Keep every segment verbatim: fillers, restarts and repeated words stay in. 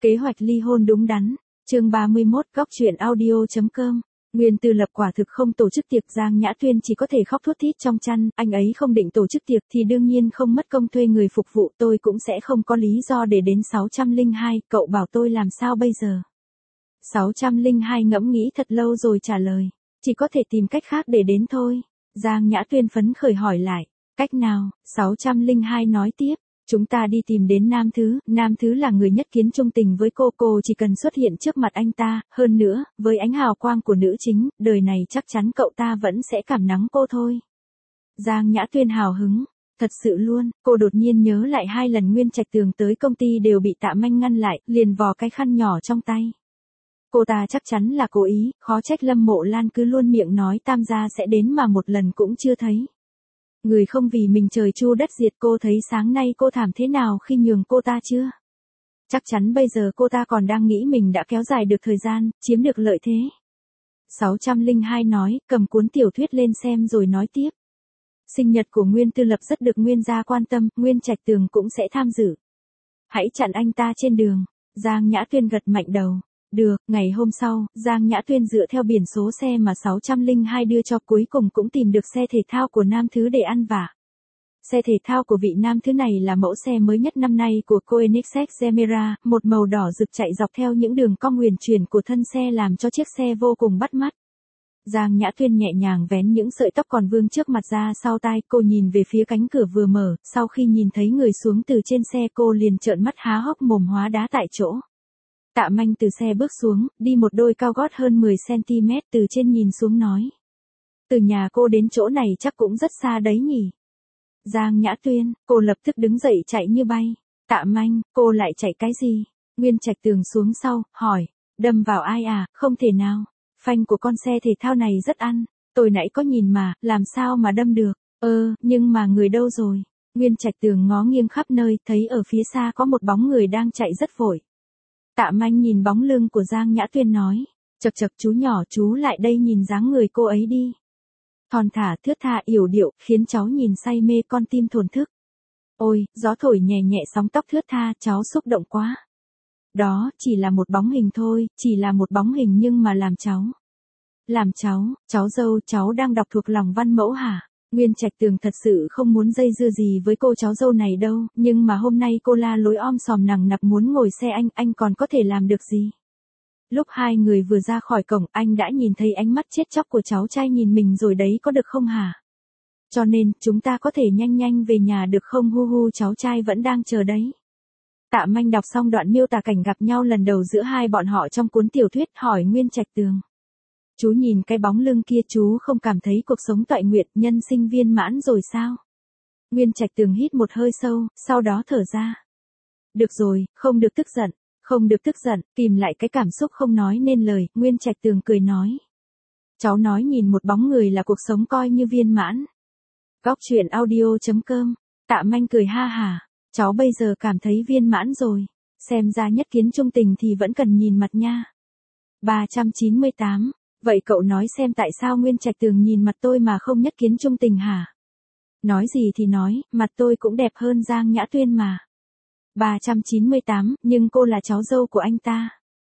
Kế hoạch ly hôn đúng đắn. Chương ba mươi mốt góc truyện audio chấm com. Nguyên Tư Lập quả thực không tổ chức tiệc, Giang Nhã Tuyên chỉ có thể khóc thút thít trong chăn, anh ấy không định tổ chức tiệc thì đương nhiên không mất công thuê người phục vụ, tôi cũng sẽ không có lý do để đến sáu trăm lẻ hai, cậu bảo tôi làm sao bây giờ? sáu trăm lẻ hai ngẫm nghĩ thật lâu rồi trả lời, chỉ có thể tìm cách khác để đến thôi. Giang Nhã Tuyên phấn khởi hỏi lại, cách nào? sáu trăm lẻ hai nói tiếp. Chúng ta đi tìm đến Nam Thứ, Nam Thứ là người nhất kiến trung tình với cô, cô chỉ cần xuất hiện trước mặt anh ta, hơn nữa, với ánh hào quang của nữ chính, đời này chắc chắn cậu ta vẫn sẽ cảm nắng cô thôi. Giang Nhã Tuyên hào hứng, thật sự luôn, cô đột nhiên nhớ lại hai lần Nguyên Trạch Tường tới công ty đều bị Tạ Manh ngăn lại, liền vò cái khăn nhỏ trong tay. Cô ta chắc chắn là cố ý, khó trách Lâm Mộ Lan cứ luôn miệng nói Tam gia sẽ đến mà một lần cũng chưa thấy. Người không vì mình trời chu đất diệt, cô thấy sáng nay cô thảm thế nào khi nhường cô ta chưa? Chắc chắn bây giờ cô ta còn đang nghĩ mình đã kéo dài được thời gian, chiếm được lợi thế. sáu trăm lẻ hai nói, cầm cuốn tiểu thuyết lên xem rồi nói tiếp. Sinh nhật của Nguyên Tư Lập rất được Nguyên gia quan tâm, Nguyên Trạch Tường cũng sẽ tham dự. Hãy chặn anh ta trên đường. Giang Nhã Tuyên gật mạnh đầu. Được, ngày hôm sau, Giang Nhã Tuyên dựa theo biển số xe mà sáu trăm lẻ hai đưa cho, cuối cùng cũng tìm được xe thể thao của Nam Thứ để ăn vạ. Xe thể thao của vị Nam Thứ này là mẫu xe mới nhất năm nay của Koenigsegg Gemera, một màu đỏ rực chạy dọc theo những đường cong huyền chuyển của thân xe làm cho chiếc xe vô cùng bắt mắt. Giang Nhã Tuyên nhẹ nhàng vén những sợi tóc còn vương trước mặt ra sau tai, cô nhìn về phía cánh cửa vừa mở, sau khi nhìn thấy người xuống từ trên xe cô liền trợn mắt há hốc mồm hóa đá tại chỗ. Tạ Manh từ xe bước xuống, đi một đôi cao gót hơn mười xăng-ti-mét từ trên nhìn xuống nói. Từ nhà cô đến chỗ này chắc cũng rất xa đấy nhỉ. Giang Nhã Tuyên, cô lập tức đứng dậy chạy như bay. Tạ Manh, cô lại chạy cái gì? Nguyên Trạch Tường xuống sau, hỏi, đâm vào ai à, không thể nào. Phanh của con xe thể thao này rất ăn, tôi nãy có nhìn mà, làm sao mà đâm được, ơ, nhưng mà người đâu rồi? Nguyên Trạch Tường ngó nghiêng khắp nơi, thấy ở phía xa có một bóng người đang chạy rất vội. Tạ Manh nhìn bóng lưng của Giang Nhã Tuyên nói, chậc chậc chú nhỏ chú lại đây nhìn dáng người cô ấy đi. Thon thả thướt tha yểu điệu, khiến cháu nhìn say mê con tim thổn thức. Ôi, gió thổi nhẹ nhẹ sóng tóc thướt tha, cháu xúc động quá. Đó, chỉ là một bóng hình thôi, chỉ là một bóng hình nhưng mà làm cháu. Làm cháu, cháu dâu, cháu đang đọc thuộc lòng văn mẫu hả? Nguyên Trạch Tường thật sự không muốn dây dưa gì với cô cháu dâu này đâu, nhưng mà hôm nay cô la lối om sòm nằng nặc muốn ngồi xe anh, anh còn có thể làm được gì? Lúc hai người vừa ra khỏi cổng, anh đã nhìn thấy ánh mắt chết chóc của cháu trai nhìn mình rồi đấy, có được không hả? Cho nên, chúng ta có thể nhanh nhanh về nhà được không? Hu hu, cháu trai vẫn đang chờ đấy. Tạ Manh đọc xong đoạn miêu tả cảnh gặp nhau lần đầu giữa hai bọn họ trong cuốn tiểu thuyết, hỏi Nguyên Trạch Tường. Chú nhìn cái bóng lưng kia, chú không cảm thấy cuộc sống toại nguyện, nhân sinh viên mãn rồi sao? Nguyên Trạch Tường hít một hơi sâu, sau đó thở ra. Được rồi, không được tức giận, không được tức giận, kìm lại cái cảm xúc không nói nên lời, Nguyên Trạch Tường cười nói. Cháu nói nhìn một bóng người là cuộc sống coi như viên mãn. Góc truyện audio chấm com. Tạ Manh cười ha hả, cháu bây giờ cảm thấy viên mãn rồi, xem ra nhất kiến trung tình thì vẫn cần nhìn mặt nha. ba trăm chín mươi tám. Vậy cậu nói xem tại sao Nguyên Trạch Tường nhìn mặt tôi mà không nhất kiến trung tình hả? Nói gì thì nói, mặt tôi cũng đẹp hơn Giang Nhã Tuyên mà. ba trăm chín mươi tám, nhưng cô là cháu dâu của anh ta.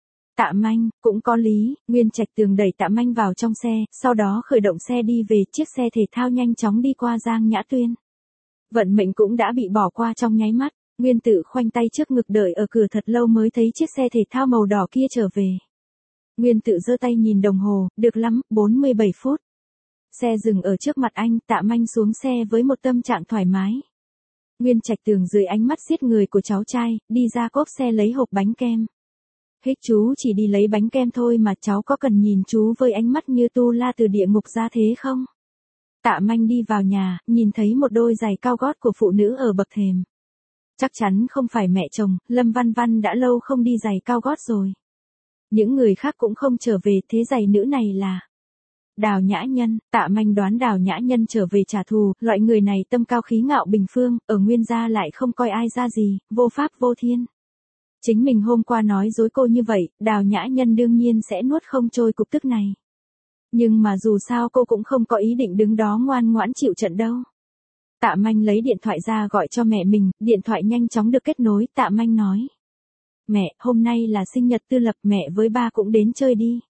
Tạ Manh, cũng có lý, Nguyên Trạch Tường đẩy Tạ Manh vào trong xe, sau đó khởi động xe đi về, chiếc xe thể thao nhanh chóng đi qua Giang Nhã Tuyên. Vận mệnh cũng đã bị bỏ qua trong nháy mắt, Nguyên Tự khoanh tay trước ngực đợi ở cửa thật lâu mới thấy chiếc xe thể thao màu đỏ kia trở về. Nguyên Tự giơ tay nhìn đồng hồ, được lắm, bốn mươi bảy phút. Xe dừng ở trước mặt anh, Tạ Manh xuống xe với một tâm trạng thoải mái. Nguyên Trạch Tường dưới ánh mắt giết người của cháu trai, đi ra cốp xe lấy hộp bánh kem. Hích chú chỉ đi lấy bánh kem thôi mà cháu có cần nhìn chú với ánh mắt như tu la từ địa ngục ra thế không? Tạ Manh đi vào nhà, nhìn thấy một đôi giày cao gót của phụ nữ ở bậc thềm. Chắc chắn không phải mẹ chồng, Lâm Văn Văn đã lâu không đi giày cao gót rồi. Những người khác cũng không trở về, thế giày nữ này là Đào Nhã Nhân. Tạ Manh đoán Đào Nhã Nhân trở về trả thù, loại người này tâm cao khí ngạo bình phương, ở Nguyên gia lại không coi ai ra gì, vô pháp vô thiên. Chính mình hôm qua nói dối cô như vậy, Đào Nhã Nhân đương nhiên sẽ nuốt không trôi cục tức này. Nhưng mà dù sao cô cũng không có ý định đứng đó ngoan ngoãn chịu trận đâu. Tạ Manh lấy điện thoại ra gọi cho mẹ mình, điện thoại nhanh chóng được kết nối, Tạ Manh nói. Mẹ, hôm nay là sinh nhật Tư Lập, mẹ với ba cũng đến chơi đi.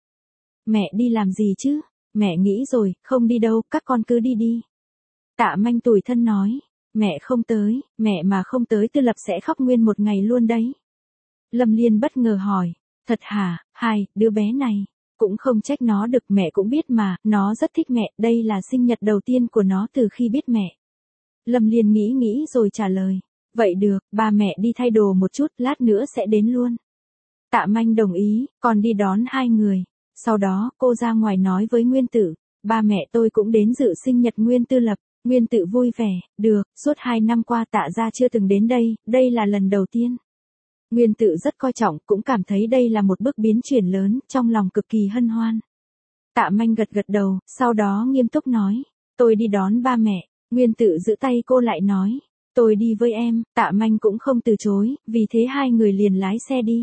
Mẹ đi làm gì chứ? Mẹ nghĩ rồi, không đi đâu, các con cứ đi đi. Tạ Manh tủi thân nói, mẹ không tới, mẹ mà không tới Tư Lập sẽ khóc nguyên một ngày luôn đấy. Lâm Liên bất ngờ hỏi, thật hả? Hai, đứa bé này, cũng không trách nó được, mẹ cũng biết mà, nó rất thích mẹ, đây là sinh nhật đầu tiên của nó từ khi biết mẹ. Lâm Liên nghĩ nghĩ rồi trả lời, vậy được, ba mẹ đi thay đồ một chút, lát nữa sẽ đến luôn. Tạ Manh đồng ý, còn đi đón hai người. Sau đó, cô ra ngoài nói với Nguyên Tử, ba mẹ tôi cũng đến dự sinh nhật Nguyên Tư Lập. Nguyên Tử vui vẻ, được, suốt hai năm qua Tạ gia chưa từng đến đây, đây là lần đầu tiên. Nguyên Tử rất coi trọng, cũng cảm thấy đây là một bước biến chuyển lớn, trong lòng cực kỳ hân hoan. Tạ Manh gật gật đầu, sau đó nghiêm túc nói, tôi đi đón ba mẹ. Nguyên Tử giữ tay cô lại nói, tôi đi với em. Tạ Manh cũng không từ chối, vì thế hai người liền lái xe đi.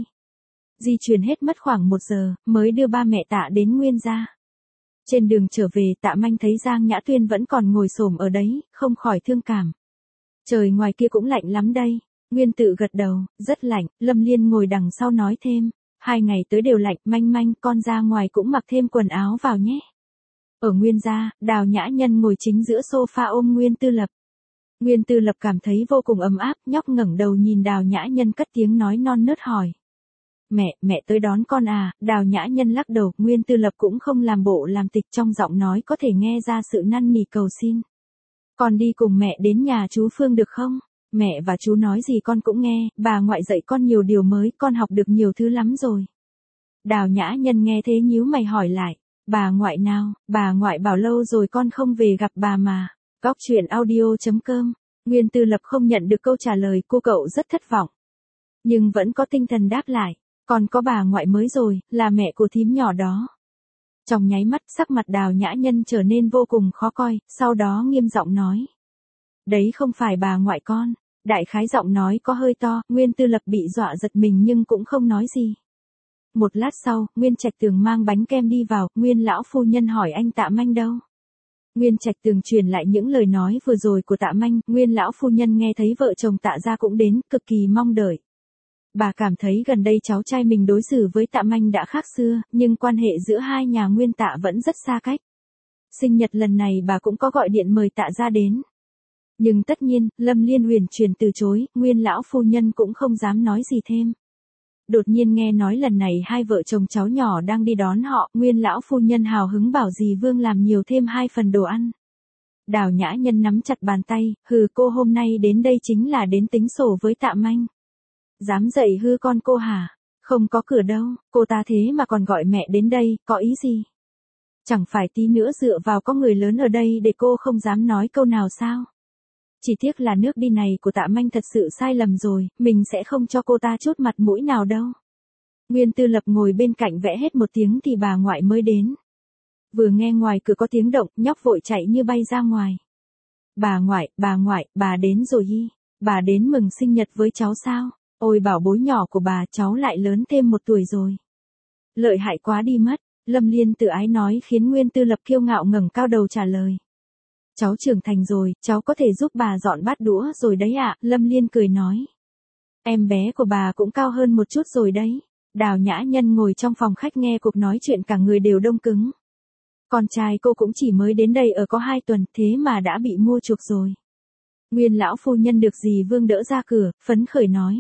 Di chuyển hết mất khoảng một giờ, mới đưa ba mẹ Tạ đến Nguyên gia. Trên đường trở về, Tạ Manh thấy Giang Nhã Tuyên vẫn còn ngồi xổm ở đấy, không khỏi thương cảm. Trời ngoài kia cũng lạnh lắm đây. Nguyên Tử gật đầu, rất lạnh. Lâm Liên ngồi đằng sau nói thêm, hai ngày tới đều lạnh, Manh Manh, con ra ngoài cũng mặc thêm quần áo vào nhé. Ở Nguyên gia, Đào Nhã Nhân ngồi chính giữa sofa ôm Nguyên Tư Lập. Nguyên Tư Lập cảm thấy vô cùng ấm áp, nhóc ngẩng đầu nhìn Đào Nhã Nhân cất tiếng nói non nớt hỏi. Mẹ, mẹ tới đón con à? Đào Nhã Nhân lắc đầu, Nguyên Tư Lập cũng không làm bộ làm tịch, trong giọng nói có thể nghe ra sự năn nỉ cầu xin. Con đi cùng mẹ đến nhà chú Phương được không? Mẹ và chú nói gì con cũng nghe, bà ngoại dạy con nhiều điều mới, con học được nhiều thứ lắm rồi. Đào Nhã Nhân nghe thế nhíu mày hỏi lại, bà ngoại nào? Bà ngoại bảo lâu rồi con không về gặp bà mà. Góc truyện audio chấm com. Nguyên Tư Lập không nhận được câu trả lời, cô cậu rất thất vọng. Nhưng vẫn có tinh thần đáp lại. Còn có bà ngoại mới rồi, là mẹ của thím nhỏ đó. Trong nháy mắt, sắc mặt Đào Nhã Nhân trở nên vô cùng khó coi, sau đó nghiêm giọng nói. Đấy không phải bà ngoại con. Đại khái giọng nói có hơi to, Nguyên Tư Lập bị dọa giật mình nhưng cũng không nói gì. Một lát sau, Nguyên Trạch Tường mang bánh kem đi vào, Nguyên lão phu nhân hỏi anh Tạ Manh đâu? Nguyên Trạch Tường truyền lại những lời nói vừa rồi của Tạ Manh, Nguyên lão phu nhân nghe thấy vợ chồng Tạ gia cũng đến, cực kỳ mong đợi. Bà cảm thấy gần đây cháu trai mình đối xử với Tạ Manh đã khác xưa, nhưng quan hệ giữa hai nhà Nguyên Tạ vẫn rất xa cách. Sinh nhật lần này bà cũng có gọi điện mời Tạ gia đến. Nhưng tất nhiên, Lâm Liên huyền truyền từ chối, Nguyên lão phu nhân cũng không dám nói gì thêm. Đột nhiên nghe nói lần này hai vợ chồng cháu nhỏ đang đi đón họ, Nguyên lão phu nhân hào hứng bảo dì Vương làm nhiều thêm hai phần đồ ăn. Đào Nhã Nhân nắm chặt bàn tay, hừ, cô hôm nay đến đây chính là đến tính sổ với Tạ Manh. Dám dạy hư con cô hả? Không có cửa đâu, cô ta thế mà còn gọi mẹ đến đây, có ý gì? Chẳng phải tí nữa dựa vào có người lớn ở đây để cô không dám nói câu nào sao? Chỉ tiếc là nước đi này của Tạ Manh thật sự sai lầm rồi, mình sẽ không cho cô ta chút mặt mũi nào đâu. Nguyên Tư Lập ngồi bên cạnh vẽ hết một tiếng thì bà ngoại mới đến. Vừa nghe ngoài cửa có tiếng động, nhóc vội chạy như bay ra ngoài. Bà ngoại, bà ngoại, bà đến rồi y. Bà đến mừng sinh nhật với cháu sao? Ôi bảo bối nhỏ của bà, cháu lại lớn thêm một tuổi rồi. Lợi hại quá đi mất. Lâm Liên tự ái nói khiến Nguyên Tư Lập kiêu ngạo ngẩng cao đầu trả lời. Cháu trưởng thành rồi, cháu có thể giúp bà dọn bát đũa rồi đấy ạ, Lâm Liên cười nói. Em bé của bà cũng cao hơn một chút rồi đấy. Đào Nhã Nhân ngồi trong phòng khách nghe cuộc nói chuyện cả người đều đông cứng. Con trai cô cũng chỉ mới đến đây ở có hai tuần, thế mà đã bị mua chuộc rồi. Nguyên lão phu nhân được dì Vương đỡ ra cửa, phấn khởi nói.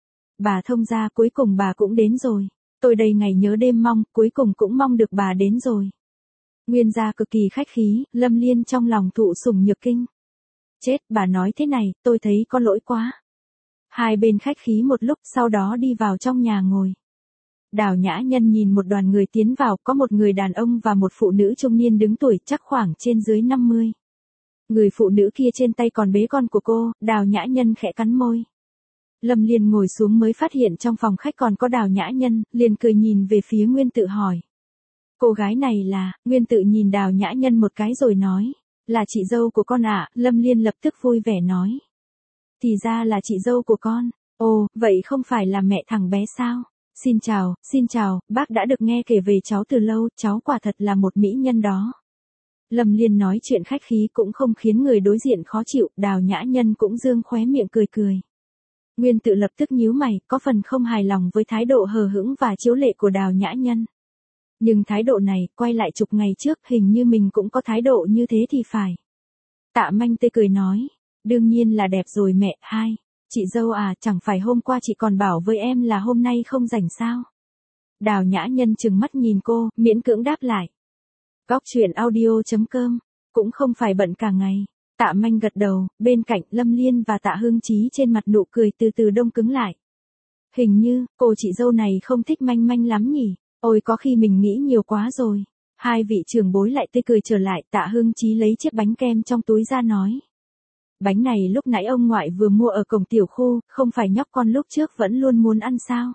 Bà thông gia, cuối cùng bà cũng đến rồi. Tôi đây ngày nhớ đêm mong, cuối cùng cũng mong được bà đến rồi. Nguyên gia cực kỳ khách khí, Lâm Liên trong lòng thụ sủng nhược kinh. Chết, bà nói thế này, tôi thấy có lỗi quá. Hai bên khách khí một lúc, sau đó đi vào trong nhà ngồi. Đào Nhã Nhân nhìn một đoàn người tiến vào, có một người đàn ông và một phụ nữ trung niên đứng tuổi chắc khoảng trên dưới năm mươi. Người phụ nữ kia trên tay còn bế con của cô, Đào Nhã Nhân khẽ cắn môi. Lâm Liên ngồi xuống mới phát hiện trong phòng khách còn có Đào Nhã Nhân, liền cười nhìn về phía Nguyên Tự hỏi. Cô gái này là, Nguyên Tự nhìn Đào Nhã Nhân một cái rồi nói, là chị dâu của con ạ, à? Lâm Liên lập tức vui vẻ nói. Thì ra là chị dâu của con, ồ, vậy không phải là mẹ thằng bé sao? Xin chào, xin chào, bác đã được nghe kể về cháu từ lâu, cháu quả thật là một mỹ nhân đó. Lâm Liên nói chuyện khách khí cũng không khiến người đối diện khó chịu, Đào Nhã Nhân cũng dương khóe miệng cười cười. Nguyên Tự lập tức nhíu mày, có phần không hài lòng với thái độ hờ hững và chiếu lệ của Đào Nhã Nhân. Nhưng thái độ này, quay lại chục ngày trước, hình như mình cũng có thái độ như thế thì phải. Tạ Manh tươi cười nói, đương nhiên là đẹp rồi mẹ. Hai, chị dâu à, chẳng phải hôm qua chị còn bảo với em là hôm nay không rảnh sao? Đào Nhã Nhân trừng mắt nhìn cô, miễn cưỡng đáp lại. Góc truyện audio chấm com, cũng không phải bận cả ngày. Tạ Manh gật đầu, bên cạnh Lâm Liên và Tạ Hương Chí trên mặt nụ cười từ từ đông cứng lại. Hình như, cô chị dâu này không thích Manh Manh lắm nhỉ, ôi có khi mình nghĩ nhiều quá rồi. Hai vị trưởng bối lại tươi cười trở lại, Tạ Hương Chí lấy chiếc bánh kem trong túi ra nói. Bánh này lúc nãy ông ngoại vừa mua ở cổng tiểu khu, không phải nhóc con lúc trước vẫn luôn muốn ăn sao?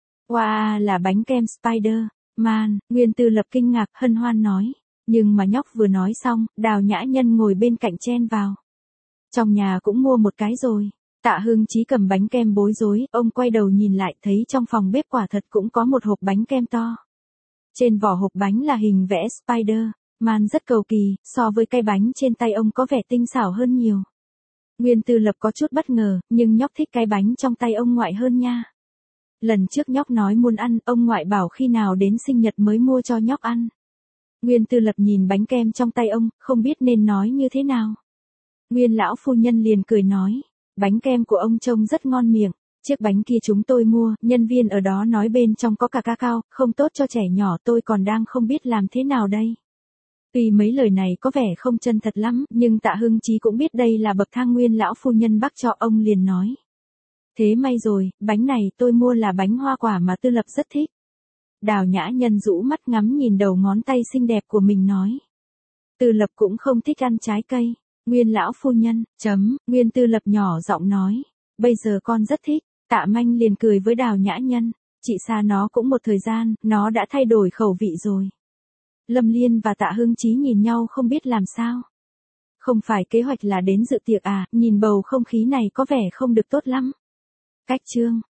Wow, là bánh kem Spider-Man, Nguyên Tư Lập kinh ngạc hân hoan nói. Nhưng mà nhóc vừa nói xong, Đào Nhã Nhân ngồi bên cạnh chen vào. Trong nhà cũng mua một cái rồi. Tạ Hương Chí cầm bánh kem bối rối, ông quay đầu nhìn lại thấy trong phòng bếp quả thật cũng có một hộp bánh kem to. Trên vỏ hộp bánh là hình vẽ Spider-Man rất cầu kỳ, so với cái bánh trên tay ông có vẻ tinh xảo hơn nhiều. Nguyên Tư Lập có chút bất ngờ, nhưng nhóc thích cái bánh trong tay ông ngoại hơn nha. Lần trước nhóc nói muốn ăn, ông ngoại bảo khi nào đến sinh nhật mới mua cho nhóc ăn. Nguyên Tư Lập nhìn bánh kem trong tay ông, không biết nên nói như thế nào. Nguyên lão phu nhân liền cười nói, bánh kem của ông trông rất ngon miệng, chiếc bánh kia chúng tôi mua, nhân viên ở đó nói bên trong có cả cacao, không tốt cho trẻ nhỏ, tôi còn đang không biết làm thế nào đây. Tuy mấy lời này có vẻ không chân thật lắm, nhưng Tạ Hương Chí cũng biết đây là bậc thang Nguyên lão phu nhân bác cho, ông liền nói. Thế may rồi, bánh này tôi mua là bánh hoa quả mà Tư Lập rất thích. Đào Nhã Nhân rũ mắt ngắm nhìn đầu ngón tay xinh đẹp của mình nói. Tư Lập cũng không thích ăn trái cây. Nguyên lão phu nhân, chấm, Nguyên Tư Lập nhỏ giọng nói. Bây giờ con rất thích. Tạ Manh liền cười với Đào Nhã Nhân. Chị xa nó cũng một thời gian, nó đã thay đổi khẩu vị rồi. Lâm Liên và Tạ Hương Chí nhìn nhau không biết làm sao. Không phải kế hoạch là đến dự tiệc à, nhìn bầu không khí này có vẻ không được tốt lắm. Cách chương